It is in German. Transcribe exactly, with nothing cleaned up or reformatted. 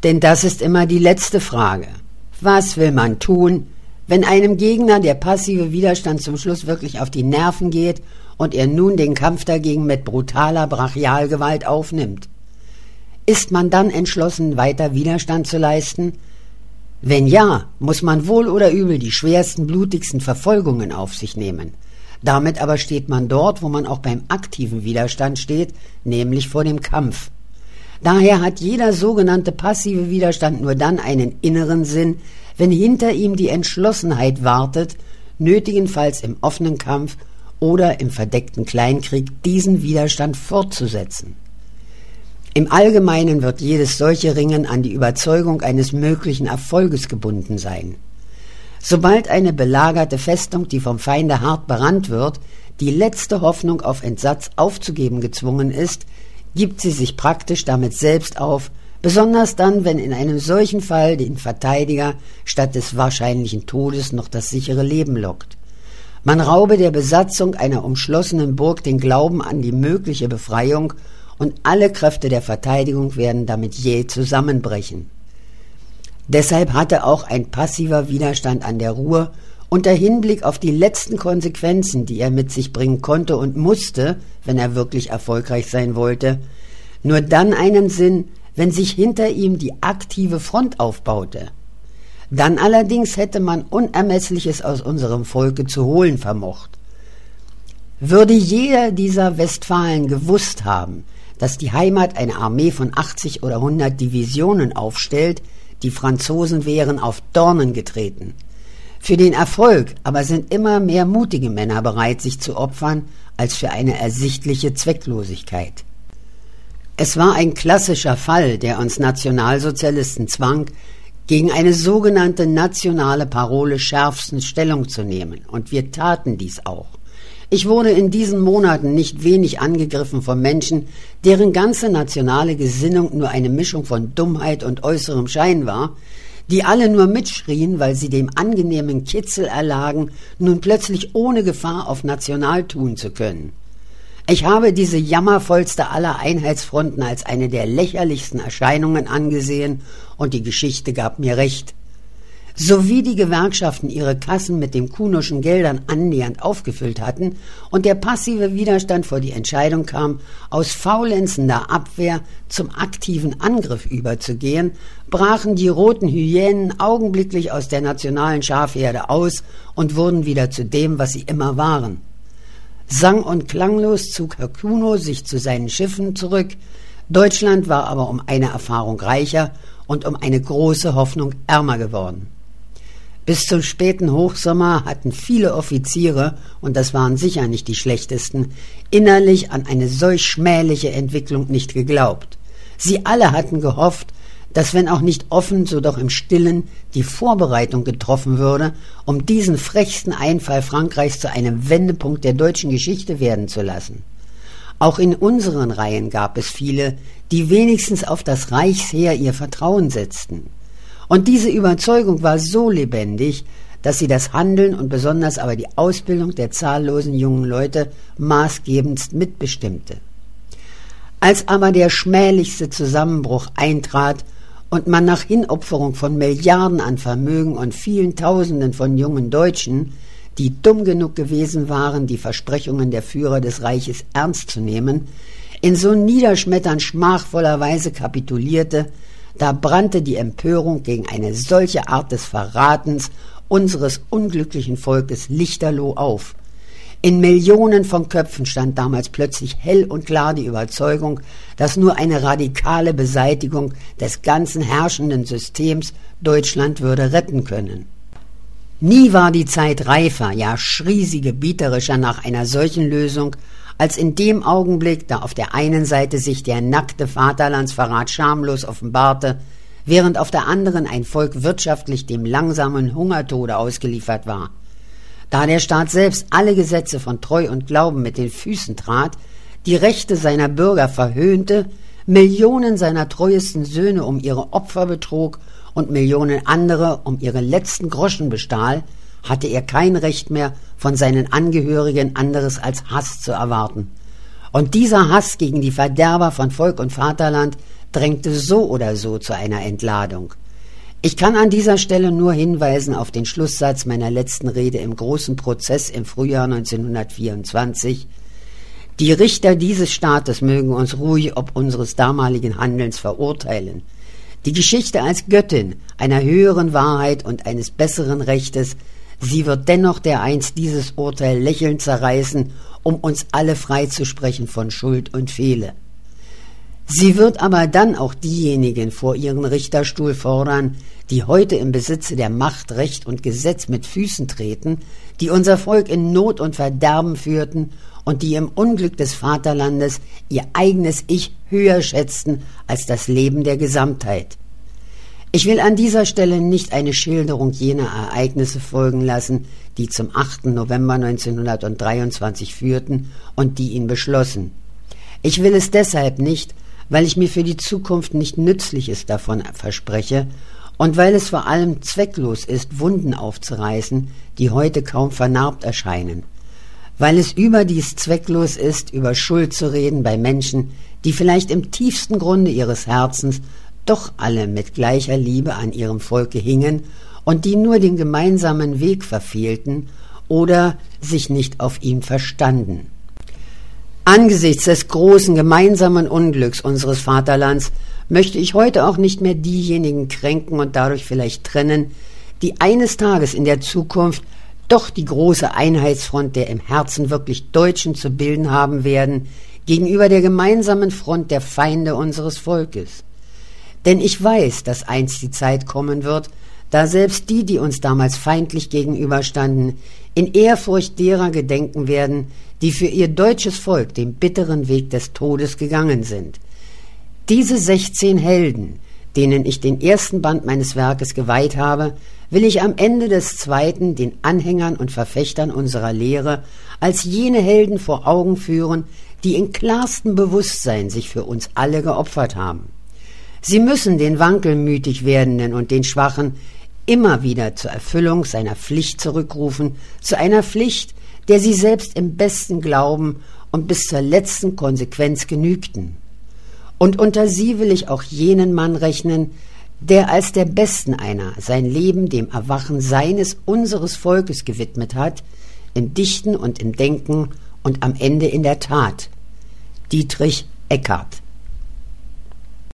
Denn das ist immer die letzte Frage. Was will man tun, wenn einem Gegner der passive Widerstand zum Schluss wirklich auf die Nerven geht und er nun den Kampf dagegen mit brutaler Brachialgewalt aufnimmt? Ist man dann entschlossen, weiter Widerstand zu leisten? Wenn ja, muss man wohl oder übel die schwersten, blutigsten Verfolgungen auf sich nehmen. Damit aber steht man dort, wo man auch beim aktiven Widerstand steht, nämlich vor dem Kampf. Daher hat jeder sogenannte passive Widerstand nur dann einen inneren Sinn, wenn hinter ihm die Entschlossenheit wartet, nötigenfalls im offenen Kampf oder im verdeckten Kleinkrieg diesen Widerstand fortzusetzen. Im Allgemeinen wird jedes solche Ringen an die Überzeugung eines möglichen Erfolges gebunden sein. Sobald eine belagerte Festung, die vom Feinde hart berannt wird, die letzte Hoffnung auf Entsatz aufzugeben gezwungen ist, gibt sie sich praktisch damit selbst auf, besonders dann, wenn in einem solchen Fall den Verteidiger statt des wahrscheinlichen Todes noch das sichere Leben lockt. Man raube der Besatzung einer umschlossenen Burg den Glauben an die mögliche Befreiung und alle Kräfte der Verteidigung werden damit jäh zusammenbrechen. Deshalb hatte auch ein passiver Widerstand an der Ruhr unter Hinblick auf die letzten Konsequenzen, die er mit sich bringen konnte und musste, wenn er wirklich erfolgreich sein wollte, nur dann einen Sinn, wenn sich hinter ihm die aktive Front aufbaute. Dann allerdings hätte man Unermessliches aus unserem Volke zu holen vermocht. Würde jeder dieser Westfalen gewusst haben, dass die Heimat eine Armee von achtzig oder hundert Divisionen aufstellt, die Franzosen wären auf Dornen getreten. Für den Erfolg aber sind immer mehr mutige Männer bereit, sich zu opfern, als für eine ersichtliche Zwecklosigkeit. Es war ein klassischer Fall, der uns Nationalsozialisten zwang, gegen eine sogenannte nationale Parole schärfstens Stellung zu nehmen, und wir taten dies auch. Ich wurde in diesen Monaten nicht wenig angegriffen von Menschen, deren ganze nationale Gesinnung nur eine Mischung von Dummheit und äußerem Schein war, die alle nur mitschrien, weil sie dem angenehmen Kitzel erlagen, nun plötzlich ohne Gefahr auf national tun zu können. Ich habe diese jammervollste aller Einheitsfronten als eine der lächerlichsten Erscheinungen angesehen, und die Geschichte gab mir recht. Sowie die Gewerkschaften ihre Kassen mit den Kunoschen Geldern annähernd aufgefüllt hatten und der passive Widerstand vor die Entscheidung kam, aus faulenzender Abwehr zum aktiven Angriff überzugehen, brachen die roten Hyänen augenblicklich aus der nationalen Schafherde aus und wurden wieder zu dem, was sie immer waren. Sang- und klanglos zog Herr Kuno sich zu seinen Schiffen zurück, Deutschland war aber um eine Erfahrung reicher und um eine große Hoffnung ärmer geworden. Bis zum späten Hochsommer hatten viele Offiziere, und das waren sicher nicht die schlechtesten, innerlich an eine solch schmähliche Entwicklung nicht geglaubt. Sie alle hatten gehofft, dass, wenn auch nicht offen, so doch im Stillen, die Vorbereitung getroffen würde, um diesen frechsten Einfall Frankreichs zu einem Wendepunkt der deutschen Geschichte werden zu lassen. Auch in unseren Reihen gab es viele, die wenigstens auf das Reichsheer ihr Vertrauen setzten. Und diese Überzeugung war so lebendig, dass sie das Handeln und besonders aber die Ausbildung der zahllosen jungen Leute maßgebendst mitbestimmte. Als aber der schmählichste Zusammenbruch eintrat und man nach Hinopferung von Milliarden an Vermögen und vielen Tausenden von jungen Deutschen, die dumm genug gewesen waren, die Versprechungen der Führer des Reiches ernst zu nehmen, in so niederschmetternd schmachvoller Weise kapitulierte, da brannte die Empörung gegen eine solche Art des Verratens unseres unglücklichen Volkes lichterloh auf. In Millionen von Köpfen stand damals plötzlich hell und klar die Überzeugung, dass nur eine radikale Beseitigung des ganzen herrschenden Systems Deutschland würde retten können. Nie war die Zeit reifer, ja schrie sie gebieterischer nach einer solchen Lösung, als in dem Augenblick, da auf der einen Seite sich der nackte Vaterlandsverrat schamlos offenbarte, während auf der anderen ein Volk wirtschaftlich dem langsamen Hungertode ausgeliefert war. Da der Staat selbst alle Gesetze von Treu und Glauben mit den Füßen trat, die Rechte seiner Bürger verhöhnte, Millionen seiner treuesten Söhne um ihre Opfer betrog und Millionen andere um ihre letzten Groschen bestahl, hatte er kein Recht mehr, von seinen Angehörigen anderes als Hass zu erwarten. Und dieser Hass gegen die Verderber von Volk und Vaterland drängte so oder so zu einer Entladung. Ich kann an dieser Stelle nur hinweisen auf den Schlusssatz meiner letzten Rede im großen Prozess im Frühjahr neunzehnhundertvierundzwanzig. Die Richter dieses Staates mögen uns ruhig ob unseres damaligen Handelns verurteilen. Die Geschichte als Göttin einer höheren Wahrheit und eines besseren Rechtes, sie wird dennoch dereinst dieses Urteil lächelnd zerreißen, um uns alle freizusprechen von Schuld und Fehle. Sie wird aber dann auch diejenigen vor ihren Richterstuhl fordern, die heute im Besitze der Macht, Recht und Gesetz mit Füßen treten, die unser Volk in Not und Verderben führten und die im Unglück des Vaterlandes ihr eigenes Ich höher schätzten als das Leben der Gesamtheit. Ich will an dieser Stelle nicht eine Schilderung jener Ereignisse folgen lassen, die zum achten November neunzehnhundertdreiundzwanzig führten und die ihn beschlossen. Ich will es deshalb nicht, weil ich mir für die Zukunft nicht Nützliches davon verspreche und weil es vor allem zwecklos ist, Wunden aufzureißen, die heute kaum vernarbt erscheinen. Weil es überdies zwecklos ist, über Schuld zu reden bei Menschen, die vielleicht im tiefsten Grunde ihres Herzens doch alle mit gleicher Liebe an ihrem Volke hingen und die nur den gemeinsamen Weg verfehlten oder sich nicht auf ihn verstanden. Angesichts des großen gemeinsamen Unglücks unseres Vaterlands möchte ich heute auch nicht mehr diejenigen kränken und dadurch vielleicht trennen, die eines Tages in der Zukunft doch die große Einheitsfront der im Herzen wirklich Deutschen zu bilden haben werden, gegenüber der gemeinsamen Front der Feinde unseres Volkes. Denn ich weiß, dass einst die Zeit kommen wird, da selbst die, die uns damals feindlich gegenüberstanden, in Ehrfurcht derer gedenken werden, die für ihr deutsches Volk den bitteren Weg des Todes gegangen sind. Diese sechzehn Helden, denen ich den ersten Band meines Werkes geweiht habe, will ich am Ende des zweiten den Anhängern und Verfechtern unserer Lehre als jene Helden vor Augen führen, die in klarstem Bewusstsein sich für uns alle geopfert haben. Sie müssen den wankelmütig Werdenden und den Schwachen immer wieder zur Erfüllung seiner Pflicht zurückrufen, zu einer Pflicht, der sie selbst im besten Glauben und bis zur letzten Konsequenz genügten. Und unter sie will ich auch jenen Mann rechnen, der als der Besten einer sein Leben dem Erwachen seines, unseres Volkes gewidmet hat, im Dichten und im Denken und am Ende in der Tat. Dietrich Eckart.